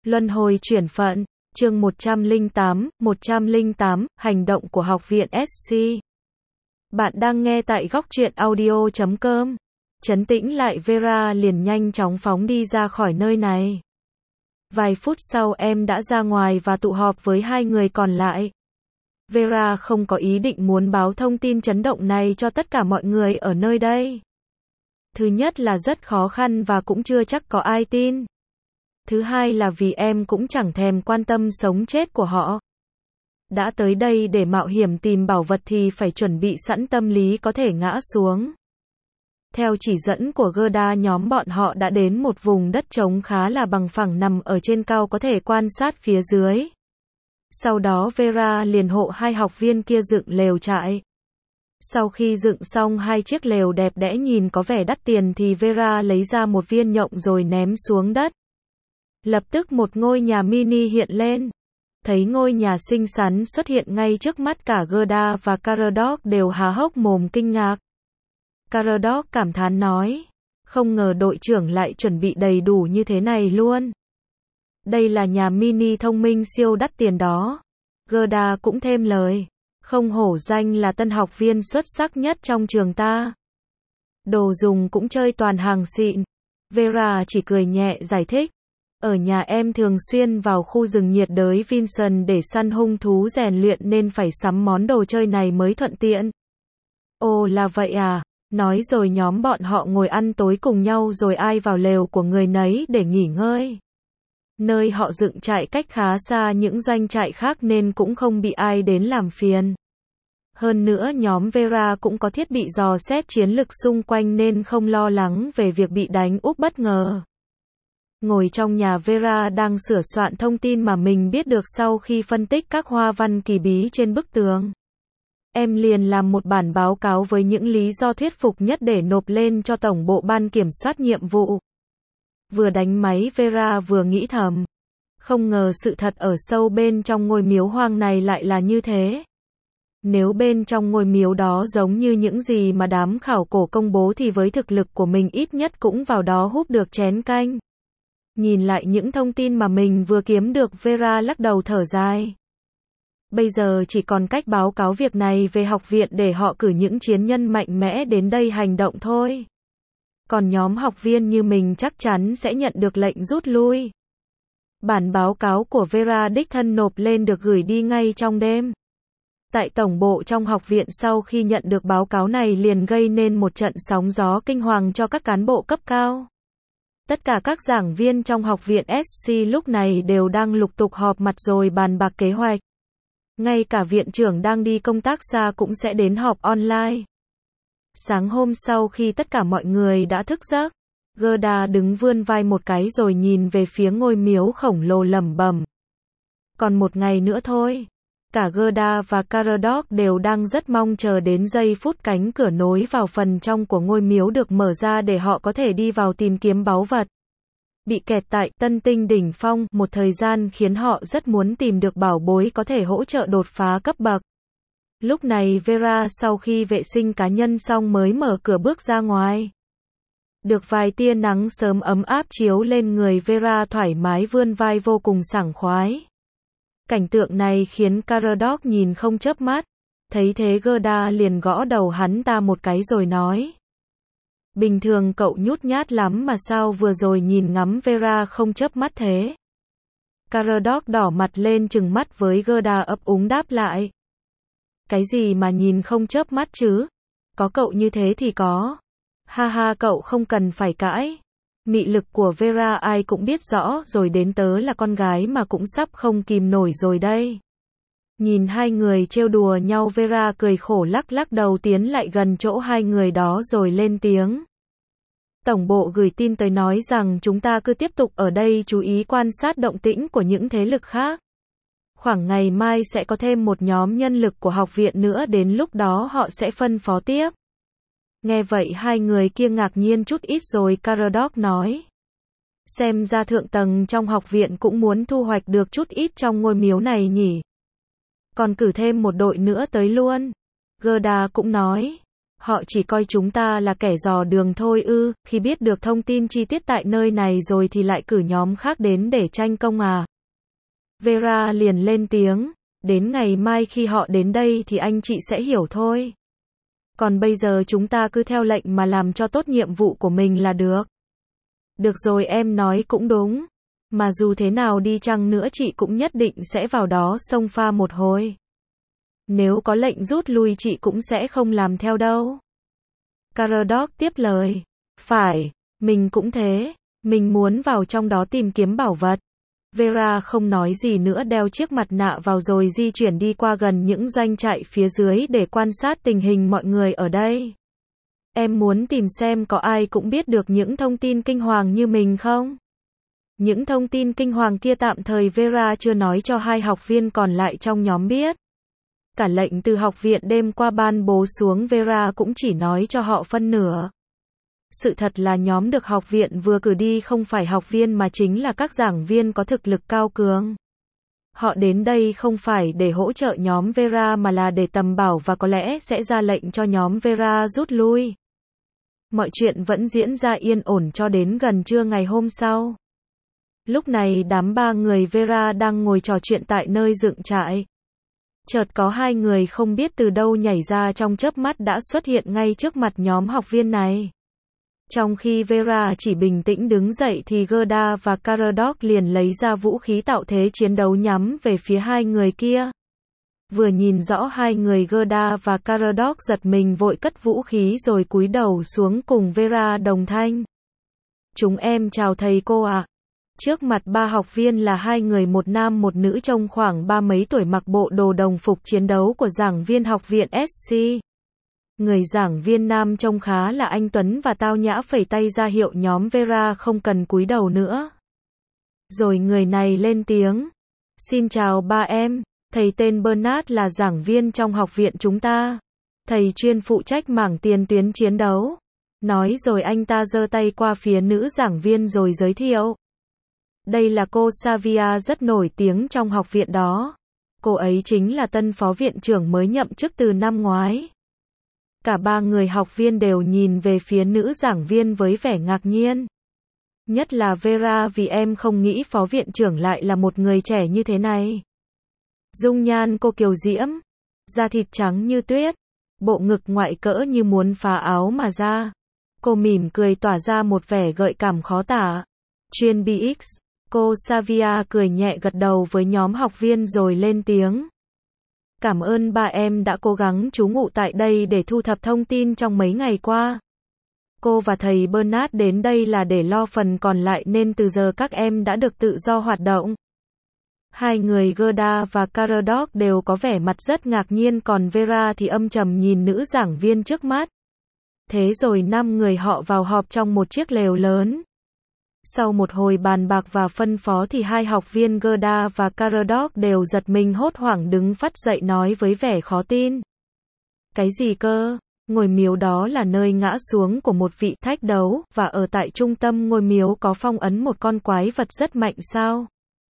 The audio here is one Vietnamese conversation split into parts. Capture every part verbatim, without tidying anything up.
Luân hồi chuyển phận, chương một trăm lẻ tám, một trăm lẻ tám, hành động của học viện ét xê. Bạn đang nghe tại góc truyện audio chấm com. Trấn tĩnh lại Vera liền nhanh chóng phóng đi ra khỏi nơi này. Vài phút sau em đã ra ngoài và tụ họp với hai người còn lại. Vera không có ý định muốn báo thông tin chấn động này cho tất cả mọi người ở nơi đây. Thứ nhất là rất khó khăn và cũng chưa chắc có ai tin. Thứ hai là vì em cũng chẳng thèm quan tâm sống chết của họ. Đã tới đây để mạo hiểm tìm bảo vật thì phải chuẩn bị sẵn tâm lý có thể ngã xuống. Theo chỉ dẫn của Gerda, nhóm bọn họ đã đến một vùng đất trống khá là bằng phẳng nằm ở trên cao có thể quan sát phía dưới. Sau đó Vera liền hộ hai học viên kia dựng lều trại. Sau khi dựng xong hai chiếc lều đẹp đẽ nhìn có vẻ đắt tiền thì Vera lấy ra một viên nhộng rồi ném xuống đất. Lập tức một ngôi nhà mini hiện lên. Thấy ngôi nhà xinh xắn xuất hiện ngay trước mắt, cả Gerda và Caradoc đều há hốc mồm kinh ngạc. Caradoc cảm thán nói, không ngờ đội trưởng lại chuẩn bị đầy đủ như thế này luôn. Đây là nhà mini thông minh siêu đắt tiền đó. Gerda cũng thêm lời, không hổ danh là tân học viên xuất sắc nhất trong trường ta. Đồ dùng cũng chơi toàn hàng xịn. Vera chỉ cười nhẹ giải thích. Ở nhà em thường xuyên vào khu rừng nhiệt đới Vincent để săn hung thú rèn luyện nên phải sắm món đồ chơi này mới thuận tiện. Ồ là vậy à, nói rồi nhóm bọn họ ngồi ăn tối cùng nhau rồi ai vào lều của người nấy để nghỉ ngơi. Nơi họ dựng trại cách khá xa những doanh trại khác nên cũng không bị ai đến làm phiền. Hơn nữa nhóm Vera cũng có thiết bị dò xét chiến lực xung quanh nên không lo lắng về việc bị đánh úp bất ngờ. Ngồi trong nhà, Vera đang sửa soạn thông tin mà mình biết được sau khi phân tích các hoa văn kỳ bí trên bức tường. Em liền làm một bản báo cáo với những lý do thuyết phục nhất để nộp lên cho tổng bộ ban kiểm soát nhiệm vụ. Vừa đánh máy Vera vừa nghĩ thầm. Không ngờ sự thật ở sâu bên trong ngôi miếu hoang này lại là như thế. Nếu bên trong ngôi miếu đó giống như những gì mà đám khảo cổ công bố thì với thực lực của mình ít nhất cũng vào đó húp được chén canh. Nhìn lại những thông tin mà mình vừa kiếm được, Vera lắc đầu thở dài. Bây giờ chỉ còn cách báo cáo việc này về học viện để họ cử những chiến nhân mạnh mẽ đến đây hành động thôi. Còn nhóm học viên như mình chắc chắn sẽ nhận được lệnh rút lui. Bản báo cáo của Vera đích thân nộp lên được gửi đi ngay trong đêm. Tại tổng bộ trong học viện, sau khi nhận được báo cáo này liền gây nên một trận sóng gió kinh hoàng cho các cán bộ cấp cao. Tất cả các giảng viên trong học viện ét xê lúc này đều đang lục tục họp mặt rồi bàn bạc kế hoạch. Ngay cả viện trưởng đang đi công tác xa cũng sẽ đến họp online. Sáng hôm sau khi tất cả mọi người đã thức giấc, Gerda đứng vươn vai một cái rồi nhìn về phía ngôi miếu khổng lồ lẩm bẩm. Còn một ngày nữa thôi. Cả Gerda và Caradoc đều đang rất mong chờ đến giây phút cánh cửa nối vào phần trong của ngôi miếu được mở ra để họ có thể đi vào tìm kiếm báu vật. Bị kẹt tại Tân Tinh đỉnh phong một thời gian khiến họ rất muốn tìm được bảo bối có thể hỗ trợ đột phá cấp bậc. Lúc này Vera sau khi vệ sinh cá nhân xong mới mở cửa bước ra ngoài. Được vài tia nắng sớm ấm áp chiếu lên người, Vera thoải mái vươn vai vô cùng sảng khoái. Cảnh tượng này khiến Caradoc nhìn không chớp mắt. Thấy thế Gerda liền gõ đầu hắn ta một cái rồi nói. Bình thường cậu nhút nhát lắm mà sao vừa rồi nhìn ngắm Vera không chớp mắt thế? Caradoc đỏ mặt lên trừng mắt với Gerda, ấp úng đáp lại. Cái gì mà nhìn không chớp mắt chứ? Có cậu như thế thì có. Ha ha, cậu không cần phải cãi. Mị lực của Vera ai cũng biết rõ rồi, đến tớ là con gái mà cũng sắp không kìm nổi rồi đây. Nhìn hai người trêu đùa nhau, Vera cười khổ lắc lắc đầu tiến lại gần chỗ hai người đó rồi lên tiếng. Tổng bộ gửi tin tới nói rằng chúng ta cứ tiếp tục ở đây chú ý quan sát động tĩnh của những thế lực khác. Khoảng ngày mai sẽ có thêm một nhóm nhân lực của học viện nữa, đến lúc đó họ sẽ phân phó tiếp. Nghe vậy hai người kia ngạc nhiên chút ít rồi Caradoc nói. Xem ra thượng tầng trong học viện cũng muốn thu hoạch được chút ít trong ngôi miếu này nhỉ. Còn cử thêm một đội nữa tới luôn. Gerda cũng nói. Họ chỉ coi chúng ta là kẻ dò đường thôi ư, khi biết được thông tin chi tiết tại nơi này rồi thì lại cử nhóm khác đến để tranh công à. Vera liền lên tiếng, đến ngày mai khi họ đến đây thì anh chị sẽ hiểu thôi. Còn bây giờ chúng ta cứ theo lệnh mà làm cho tốt nhiệm vụ của mình là được. Được rồi, em nói cũng đúng. Mà dù thế nào đi chăng nữa chị cũng nhất định sẽ vào đó xông pha một hồi. Nếu có lệnh rút lui chị cũng sẽ không làm theo đâu. Caradoc tiếp lời. Phải, mình cũng thế. Mình muốn vào trong đó tìm kiếm bảo vật. Vera không nói gì nữa, đeo chiếc mặt nạ vào rồi di chuyển đi qua gần những doanh trại phía dưới để quan sát tình hình mọi người ở đây. Em muốn tìm xem có ai cũng biết được những thông tin kinh hoàng như mình không? Những thông tin kinh hoàng kia tạm thời Vera chưa nói cho hai học viên còn lại trong nhóm biết. Cả lệnh từ học viện đêm qua ban bố xuống Vera cũng chỉ nói cho họ phân nửa. Sự thật là nhóm được học viện vừa cử đi không phải học viên mà chính là các giảng viên có thực lực cao cường. Họ đến đây không phải để hỗ trợ nhóm Vera mà là để tầm bảo và có lẽ sẽ ra lệnh cho nhóm Vera rút lui. Mọi chuyện vẫn diễn ra yên ổn cho đến gần trưa ngày hôm sau. Lúc này đám ba người Vera đang ngồi trò chuyện tại nơi dựng trại. Chợt có hai người không biết từ đâu nhảy ra trong chớp mắt đã xuất hiện ngay trước mặt nhóm học viên này. Trong khi Vera chỉ bình tĩnh đứng dậy thì Gerda và Caradoc liền lấy ra vũ khí tạo thế chiến đấu nhắm về phía hai người kia. Vừa nhìn rõ hai người, Gerda và Caradoc giật mình vội cất vũ khí rồi cúi đầu xuống cùng Vera đồng thanh. Chúng em chào thầy cô ạ. Trước mặt ba học viên là hai người, một nam một nữ trông khoảng ba mấy tuổi, mặc bộ đồ đồng phục chiến đấu của giảng viên học viện ét xê. Người giảng viên nam trông khá là anh tuấn và tao nhã, phẩy tay ra hiệu nhóm Vera không cần cúi đầu nữa. Rồi người này lên tiếng. Xin chào ba em, thầy tên Bernard là giảng viên trong học viện chúng ta. Thầy chuyên phụ trách mảng tiền tuyến chiến đấu. Nói rồi anh ta giơ tay qua phía nữ giảng viên rồi giới thiệu. Đây là cô Savia, rất nổi tiếng trong học viện đó. Cô ấy chính là tân phó viện trưởng mới nhậm chức từ năm ngoái. Cả ba người học viên đều nhìn về phía nữ giảng viên với vẻ ngạc nhiên. Nhất là Vera, vì em không nghĩ phó viện trưởng lại là một người trẻ như thế này. Dung nhan cô kiều diễm, da thịt trắng như tuyết, bộ ngực ngoại cỡ như muốn phá áo mà ra. Cô mỉm cười tỏa ra một vẻ gợi cảm khó tả. Chuyên bê ích, cô Savia cười nhẹ gật đầu với nhóm học viên rồi lên tiếng. Cảm ơn ba em đã cố gắng trú ngụ tại đây để thu thập thông tin trong mấy ngày qua. Cô và thầy Bernard đến đây là để lo phần còn lại nên từ giờ các em đã được tự do hoạt động. Hai người Gerda và Caradoc đều có vẻ mặt rất ngạc nhiên, còn Vera thì âm trầm nhìn nữ giảng viên trước mắt. Thế rồi năm người họ vào họp trong một chiếc lều lớn. Sau một hồi bàn bạc và phân phó thì hai học viên Gerda và Caradoc đều giật mình hốt hoảng đứng phắt dậy nói với vẻ khó tin. Cái gì cơ? Ngôi miếu đó là nơi ngã xuống của một vị thách đấu, và ở tại trung tâm ngôi miếu có phong ấn một con quái vật rất mạnh sao?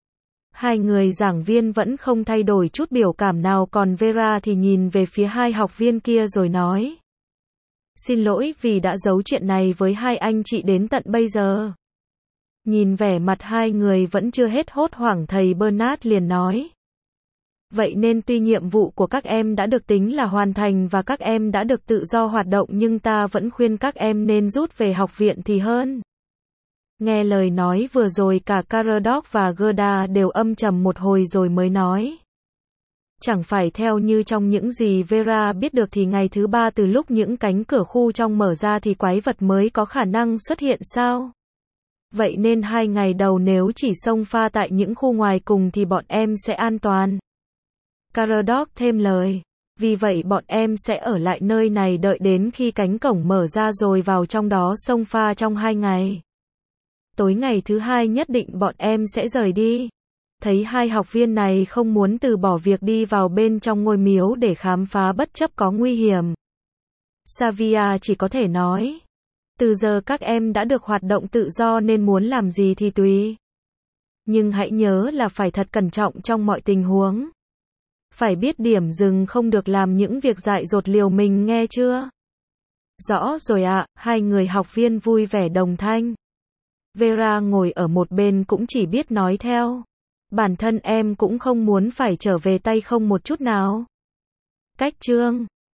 Hai người giảng viên vẫn không thay đổi chút biểu cảm nào, còn Vera thì nhìn về phía hai học viên kia rồi nói. Xin lỗi vì đã giấu chuyện này với hai anh chị đến tận bây giờ. Nhìn vẻ mặt hai người vẫn chưa hết hốt hoảng, thầy Bernard liền nói. Vậy nên tuy nhiệm vụ của các em đã được tính là hoàn thành và các em đã được tự do hoạt động, nhưng ta vẫn khuyên các em nên rút về học viện thì hơn. Nghe lời nói vừa rồi, cả Caradoc và Gerda đều âm trầm một hồi rồi mới nói. Chẳng phải theo như trong những gì Vera biết được thì ngày thứ ba từ lúc những cánh cửa khu trong mở ra thì quái vật mới có khả năng xuất hiện sao? Vậy nên hai ngày đầu nếu chỉ xông pha tại những khu ngoài cùng thì bọn em sẽ an toàn. Caradoc thêm lời. Vì vậy bọn em sẽ ở lại nơi này đợi đến khi cánh cổng mở ra rồi vào trong đó xông pha trong hai ngày. Tối ngày thứ hai nhất định bọn em sẽ rời đi. Thấy hai học viên này không muốn từ bỏ việc đi vào bên trong ngôi miếu để khám phá bất chấp có nguy hiểm. Savia chỉ có thể nói. Từ giờ các em đã được hoạt động tự do nên muốn làm gì thì tùy. Nhưng hãy nhớ là phải thật cẩn trọng trong mọi tình huống. Phải biết điểm dừng, không được làm những việc dại dột liều mình, nghe chưa? Rõ rồi ạ, hai người học viên vui vẻ đồng thanh. Vera ngồi ở một bên cũng chỉ biết nói theo. Bản thân em cũng không muốn phải trở về tay không một chút nào. Cách chương